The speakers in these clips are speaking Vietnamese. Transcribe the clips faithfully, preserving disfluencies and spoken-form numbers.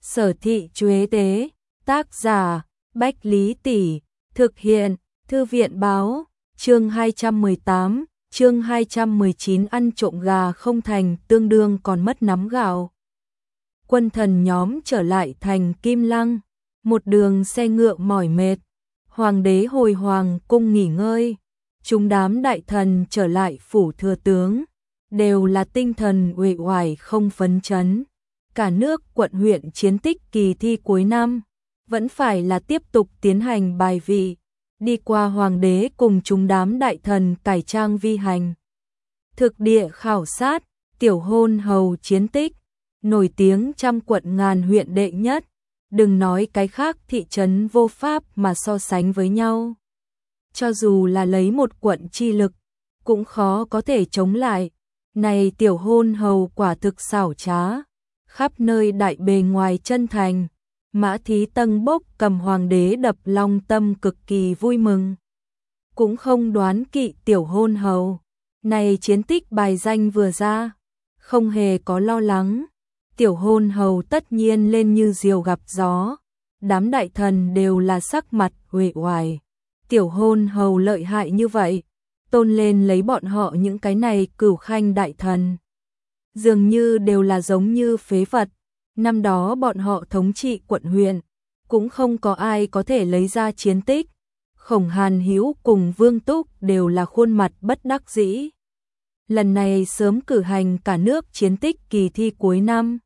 Sở thị Chuế Tế, tác giả, Bách Lý Tỷ, thực hiện, Thư viện báo, chương hai trăm mười tám, chương hai trăm mười chín ăn trộm gà không thành tương đương còn mất nắm gạo. Quân thần nhóm trở lại thành Kim Lăng, một đường xe ngựa mỏi mệt, hoàng đế hồi hoàng cung nghỉ ngơi, chúng đám đại thần trở lại phủ thừa tướng, đều là tinh thần uể oải không phấn chấn. Cả nước quận huyện chiến tích kỳ thi cuối năm, vẫn phải là tiếp tục tiến hành bài vị, đi qua hoàng đế cùng chúng đám đại thần cải trang vi hành. Thực địa khảo sát, tiểu hôn hầu chiến tích, nổi tiếng trăm quận ngàn huyện đệ nhất, đừng nói cái khác thị trấn vô pháp mà so sánh với nhau. Cho dù là lấy một quận chi lực, cũng khó có thể chống lại, này tiểu hôn hầu quả thực xảo trá. Khắp nơi đại bề ngoài chân thành, Mã Thí Tân bốc cầm hoàng đế đập long tâm cực kỳ vui mừng. Cũng không đoán kỵ tiểu hôn hầu, này chiến tích bài danh vừa ra, không hề có lo lắng. Tiểu hôn hầu tất nhiên lên như diều gặp gió, đám đại thần đều là sắc mặt uể oải. Tiểu hôn hầu lợi hại như vậy, tôn lên lấy bọn họ những cái này cửu khanh đại thần. Dường như đều là giống như phế vật, năm đó bọn họ thống trị quận huyện, cũng không có ai có thể lấy ra chiến tích. Khổng Hàn Hữu cùng Vương Túc đều là khuôn mặt bất đắc dĩ. Lần này sớm cử hành cả nước chiến tích kỳ thi cuối năm,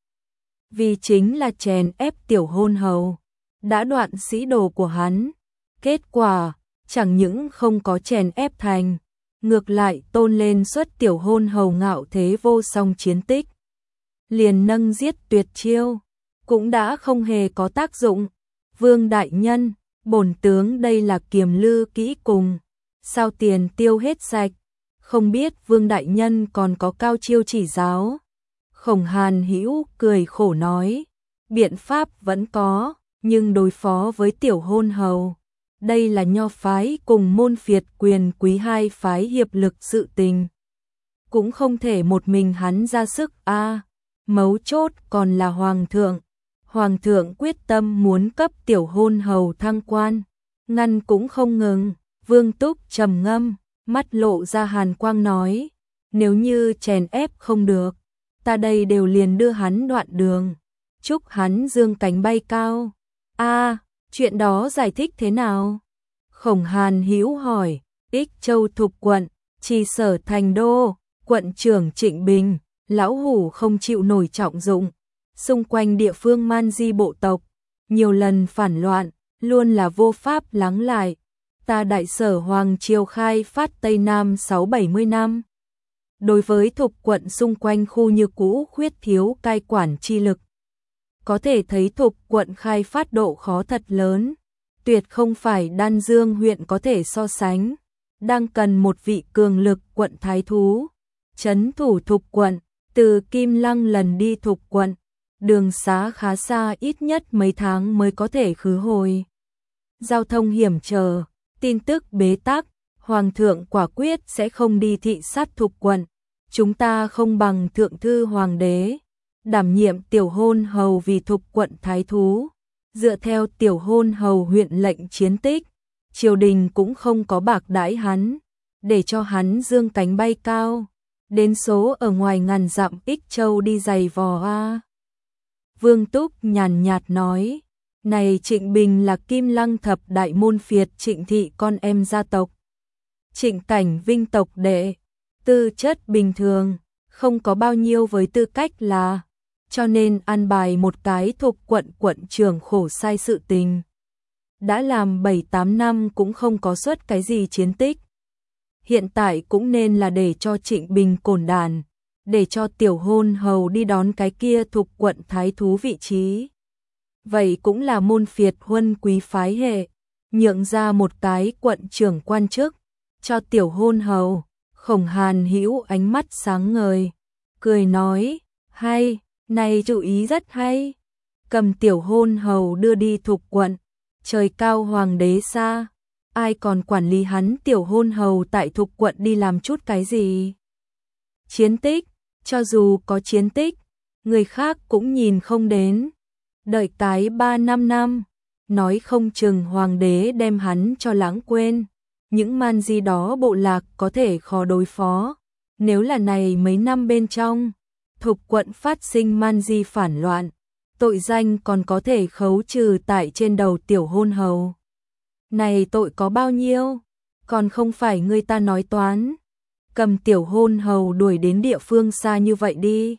vì chính là chèn ép tiểu hôn hầu, đã đoạn sĩ đồ của hắn. Kết quả, chẳng những không có chèn ép thành, ngược lại tôn lên xuất tiểu hôn hầu ngạo thế vô song chiến tích. Liền nâng giết tuyệt chiêu, cũng đã không hề có tác dụng. Vương đại nhân, bổn tướng đây là kiềm lư kỹ cùng, sao tiền tiêu hết sạch, không biết Vương đại nhân còn có cao chiêu chỉ giáo. Khổng Hàn Hữu cười khổ nói, biện pháp vẫn có, nhưng đối phó với tiểu hôn hầu, đây là nho phái cùng môn phiệt quyền quý hai phái hiệp lực sự tình, cũng không thể một mình hắn ra sức a. À, mấu chốt còn là hoàng thượng, hoàng thượng quyết tâm muốn cấp tiểu hôn hầu thăng quan, ngăn cũng không ngừng. Vương Túc trầm ngâm, mắt lộ ra hàn quang nói, nếu như chèn ép không được, ta đây đều liền đưa hắn đoạn đường, chúc hắn dương cánh bay cao. A, à, chuyện đó giải thích thế nào? Khổng Hàn Hữu hỏi. Ích Châu Thục quận, Trì Sở thành đô, quận trưởng Trịnh Bình, lão hủ không chịu nổi trọng dụng, xung quanh địa phương man di bộ tộc, nhiều lần phản loạn, luôn là vô pháp lắng lại. Ta đại sở hoàng triều khai phát Tây Nam sáu bảy mươi năm. Đối với Thục quận xung quanh khu như cũ khuyết thiếu cai quản chi lực. Có thể thấy Thục quận khai phát độ khó thật lớn, tuyệt không phải Đan Dương huyện có thể so sánh, đang cần một vị cường lực quận thái thú, trấn thủ Thục quận. Từ Kim Lăng lần đi Thục quận, đường xá khá xa, ít nhất mấy tháng mới có thể khứ hồi. Giao thông hiểm trở, tin tức bế tắc, hoàng thượng quả quyết sẽ không đi thị sát Thục quận. Chúng ta không bằng thượng thư hoàng đế, đảm nhiệm tiểu hôn hầu vì Thục quận thái thú. Dựa theo tiểu hôn hầu huyện lệnh chiến tích, triều đình cũng không có bạc đãi hắn, để cho hắn dương cánh bay cao. Đến số ở ngoài ngàn dặm Ích Châu đi giày vò a. Vương Túc nhàn nhạt nói, này Trịnh Bình là Kim Lăng thập đại môn phiệt Trịnh thị con em gia tộc. Trịnh Cảnh Vinh tộc đệ, tư chất bình thường, không có bao nhiêu với tư cách là, cho nên an bài một cái thuộc quận quận trưởng khổ sai sự tình. Đã làm bảy tám năm cũng không có xuất cái gì chiến tích. Hiện tại cũng nên là để cho Trịnh Bình cồn đàn, để cho tiểu hôn hầu đi đón cái kia thuộc quận thái thú vị trí. Vậy cũng là môn phiệt huân quý phái hệ, nhượng ra một cái quận trưởng quan chức, cho tiểu hôn hầu. Khổng Hàn Hữu ánh mắt sáng ngời, cười nói, hay, này chủ ý rất hay. Cầm tiểu hôn hầu đưa đi Thục quận, trời cao hoàng đế xa, ai còn quản lý hắn tiểu hôn hầu tại Thục quận đi làm chút cái gì. Chiến tích, cho dù có chiến tích, người khác cũng nhìn không đến. đợi cái ba năm năm, nói không chừng hoàng đế đem hắn cho lãng quên. Những man di đó bộ lạc có thể khó đối phó. Nếu là này mấy năm bên trong, Thục quận phát sinh man di phản loạn, tội danh còn có thể khấu trừ tại trên đầu tiểu hôn hầu. Này tội có bao nhiêu, còn không phải người ta nói toán. Cầm tiểu hôn hầu đuổi đến địa phương xa như vậy đi.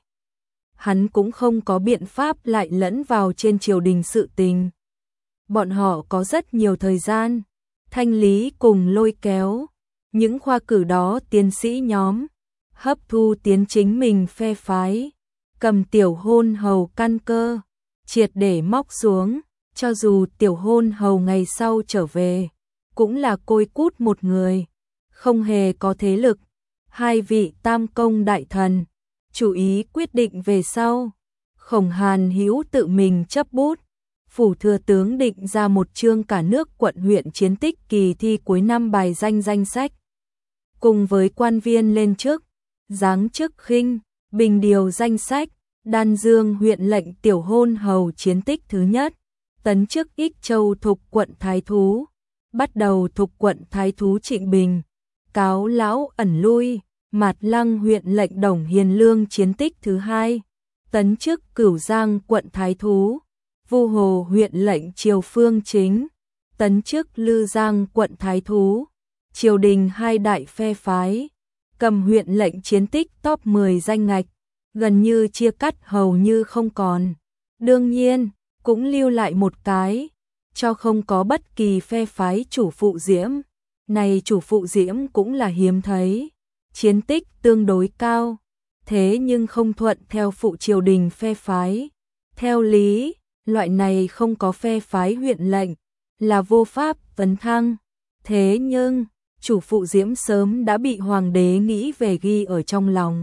Hắn cũng không có biện pháp lại lẫn vào trên triều đình sự tình. Bọn họ có rất nhiều thời gian, thanh lý cùng lôi kéo. Những khoa cử đó tiến sĩ nhóm, hấp thu tiến chính mình phe phái. Cầm tiểu hôn hầu căn cơ, triệt để móc xuống. Cho dù tiểu hôn hầu ngày sau trở về, cũng là côi cút một người, không hề có thế lực. Hai vị tam công đại thần, chủ ý quyết định về sau. Khổng Hàn Hữu tự mình chấp bút, phủ thừa tướng định ra một chương cả nước quận huyện chiến tích kỳ thi cuối năm bài danh danh sách. Cùng với quan viên lên chức, giáng chức khinh, bình điều danh sách, Đan Dương huyện lệnh tiểu hôn hầu chiến tích thứ nhất, tấn chức Ích Châu Thục quận thái thú, bắt đầu Thục quận thái thú Trịnh Bình, cáo lão ẩn lui, Mạt Lăng huyện lệnh Đồng Hiền Lương chiến tích thứ hai, tấn chức Cửu Giang quận thái thú, Vu Hồ huyện lệnh Triều Phương Chính, tấn chức Lư Giang quận thái thú, triều đình hai đại phe phái, cầm huyện lệnh chiến tích top mười danh ngạch, gần như chia cắt hầu như không còn. Đương nhiên, cũng lưu lại một cái, cho không có bất kỳ phe phái chủ phụ diễm. Này chủ phụ diễm cũng là hiếm thấy, chiến tích tương đối cao, thế nhưng không thuận theo phụ triều đình phe phái. Theo lý, loại này không có phe phái huyện lệnh, là vô pháp vấn thăng. Thế nhưng, chủ phụ diễm sớm đã bị hoàng đế nghĩ về ghi ở trong lòng.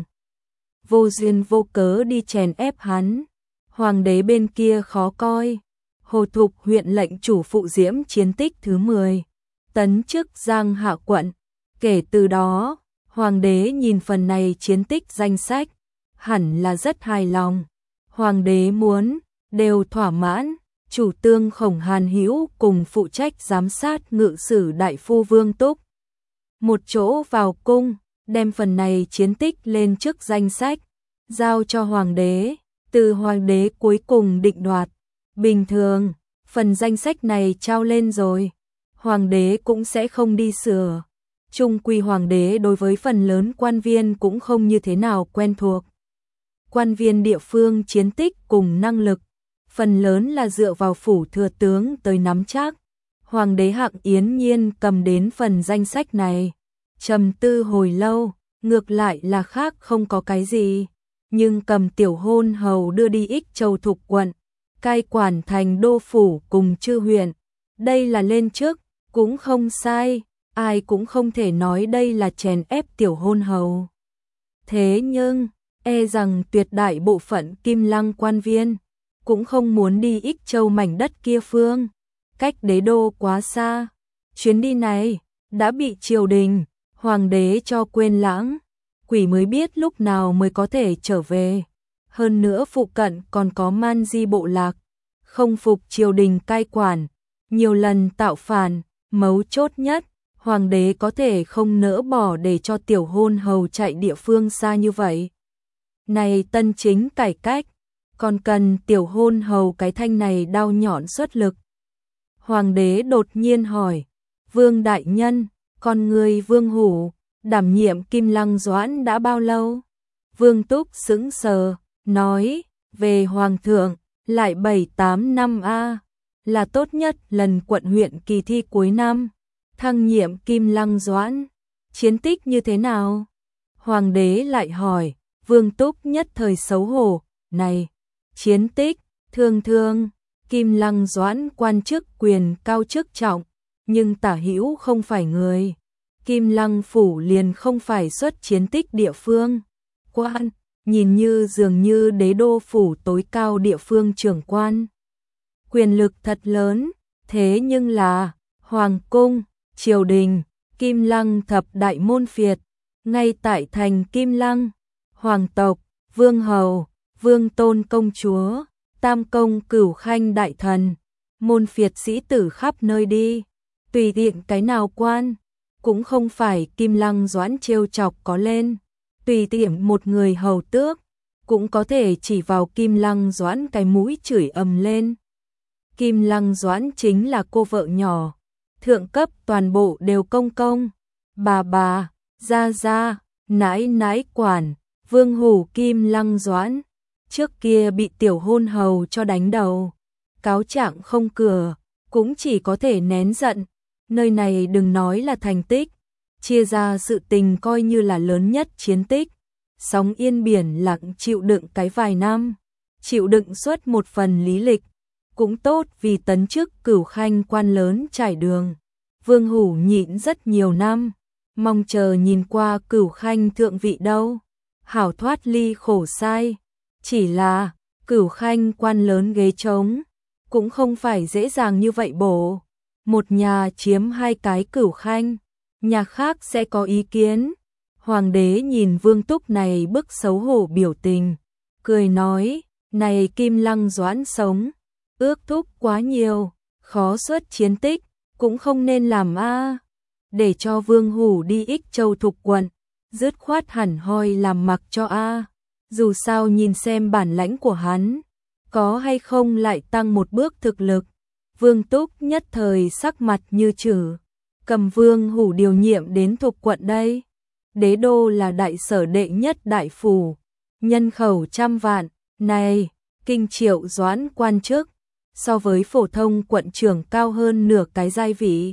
Vô duyên vô cớ đi chèn ép hắn. Hoàng đế bên kia khó coi. Hồ Thục huyện lệnh chủ phụ diễm chiến tích thứ mười, tấn chức Giang Hạ quận. Kể từ đó, hoàng đế nhìn phần này chiến tích danh sách, hẳn là rất hài lòng. Hoàng đế muốn, đều thỏa mãn. Chủ tương Khổng Hàn Hữu cùng phụ trách giám sát ngự sử đại phu Vương Túc một chỗ vào cung, đem phần này chiến tích lên trước danh sách, giao cho hoàng đế, từ hoàng đế cuối cùng định đoạt. Bình thường, phần danh sách này trao lên rồi, hoàng đế cũng sẽ không đi sửa. Trung quy hoàng đế đối với phần lớn quan viên cũng không như thế nào quen thuộc. Quan viên địa phương chiến tích cùng năng lực, phần lớn là dựa vào phủ thừa tướng tới nắm chắc. Hoàng đế Hạng Yến Nhiên cầm đến phần danh sách này, trầm tư hồi lâu, ngược lại là khác không có cái gì, nhưng cầm tiểu hôn hầu đưa đi Ích Châu Thục quận, cai quản thành đô phủ cùng chư huyện, đây là lên trước, cũng không sai, ai cũng không thể nói đây là chèn ép tiểu hôn hầu. Thế nhưng, e rằng tuyệt đại bộ phận Kim Lăng quan viên cũng không muốn đi Ích Châu mảnh đất kia phương, cách đế đô quá xa. Chuyến đi này đã bị triều đình, hoàng đế cho quên lãng, quỷ mới biết lúc nào mới có thể trở về. Hơn nữa phụ cận còn có man di bộ lạc, không phục triều đình cai quản, nhiều lần tạo phản, mấu chốt nhất, hoàng đế có thể không nỡ bỏ để cho tiểu hôn hầu chạy địa phương xa như vậy. Này tân chính cải cách, còn cần tiểu hôn hầu cái thanh này đao nhọn xuất lực. Hoàng đế đột nhiên hỏi, Vương đại nhân, con người Vương Hủ, đảm nhiệm Kim Lăng Doãn đã bao lâu? Vương Túc sững sờ, nói, về Hoàng thượng, lại bảy tám năm a, là tốt nhất lần quận huyện kỳ thi cuối năm, thăng nhiệm Kim Lăng Doãn, chiến tích như thế nào? Hoàng đế lại hỏi, Vương Túc nhất thời xấu hổ, này, chiến tích, thường thường, Kim Lăng Doãn quan chức quyền cao chức trọng, nhưng tả hữu không phải người. Kim Lăng phủ liền không phải xuất chiến tích địa phương. Quan, nhìn như dường như đế đô phủ tối cao địa phương trưởng quan. Quyền lực thật lớn, thế nhưng là, hoàng cung, triều đình, Kim Lăng thập đại môn phiệt, ngay tại thành Kim Lăng, hoàng tộc, vương hầu, vương tôn công chúa, Tam công Cửu Khanh đại thần, môn phiệt sĩ tử khắp nơi đi, tùy tiện cái nào quan, cũng không phải Kim Lăng Doãn trêu chọc có lên, tùy tiện một người hầu tước, cũng có thể chỉ vào Kim Lăng Doãn cái mũi chửi ầm lên. Kim Lăng Doãn chính là cô vợ nhỏ, thượng cấp toàn bộ đều công công, bà bà, gia gia, nãi nãi quản, Vương Hủ Kim Lăng Doãn, trước kia bị tiểu hôn hầu cho đánh đầu, cáo trạng không cửa, cũng chỉ có thể nén giận, nơi này đừng nói là thành tích, chia ra sự tình coi như là lớn nhất chiến tích, sóng yên biển lặng chịu đựng cái vài năm, chịu đựng suốt một phần lý lịch, cũng tốt vì tấn chức Cửu Khanh quan lớn trải đường. Vương Hủ nhịn rất nhiều năm, mong chờ nhìn qua Cửu Khanh thượng vị đâu, hảo thoát ly khổ sai, chỉ là Cửu Khanh quan lớn ghế trống, cũng không phải dễ dàng như vậy bổ, một nhà chiếm hai cái Cửu Khanh, nhà khác sẽ có ý kiến. Hoàng đế nhìn Vương Túc này bức xấu hổ biểu tình, cười nói, này Kim Lăng Doãn sống, ước thúc quá nhiều, khó xuất chiến tích, cũng không nên làm a. Để cho Vương Hủ đi Ích Châu Thục quận, dứt khoát hẳn hoi làm mặc cho a. Dù sao nhìn xem bản lãnh của hắn, có hay không lại tăng một bước thực lực. Vương Túc nhất thời sắc mặt như chử, cầm Vương Hủ điều nhiệm đến Thục quận đây. Đế đô là đại sở đệ nhất đại phủ, nhân khẩu trăm vạn, này, kinh triệu doãn quan chức, so với phổ thông quận trưởng cao hơn nửa cái giai vị.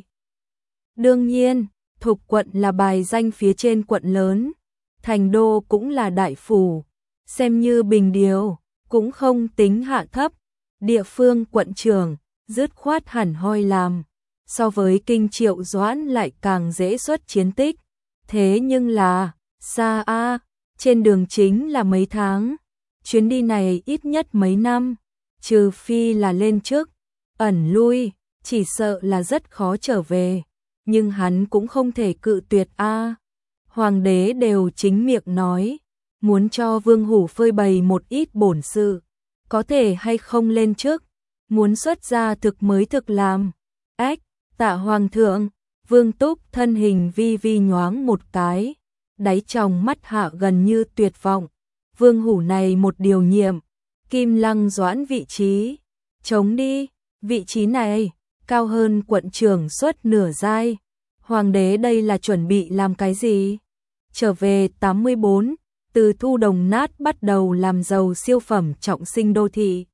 Đương nhiên, Thục quận là bài danh phía trên quận lớn, thành đô cũng là đại phủ, xem như bình điều, cũng không tính hạ thấp, địa phương quận trưởng, dứt khoát hẳn hoi làm, so với kinh triệu doãn lại càng dễ xuất chiến tích. Thế nhưng là, xa a, trên đường chính là mấy tháng, chuyến đi này ít nhất mấy năm, trừ phi là lên chức, ẩn lui, chỉ sợ là rất khó trở về, nhưng hắn cũng không thể cự tuyệt a. Hoàng đế đều chính miệng nói, muốn cho Vương Hủ phơi bày một ít bổn sự, có thể hay không lên chức, muốn xuất ra thực mới thực làm. Ách, tạ hoàng thượng. Vương Túc thân hình vi vi nhoáng một cái, đáy tròng mắt hạ gần như tuyệt vọng. Vương Hủ này một điều nhiệm, Kim Lăng Doãn vị trí, chống đi, vị trí này, cao hơn quận trưởng suất nửa giai. Hoàng đế đây là chuẩn bị làm cái gì? Trở về tám mươi bốn, từ thu đồng nát bắt đầu làm giàu siêu phẩm trọng sinh đô thị.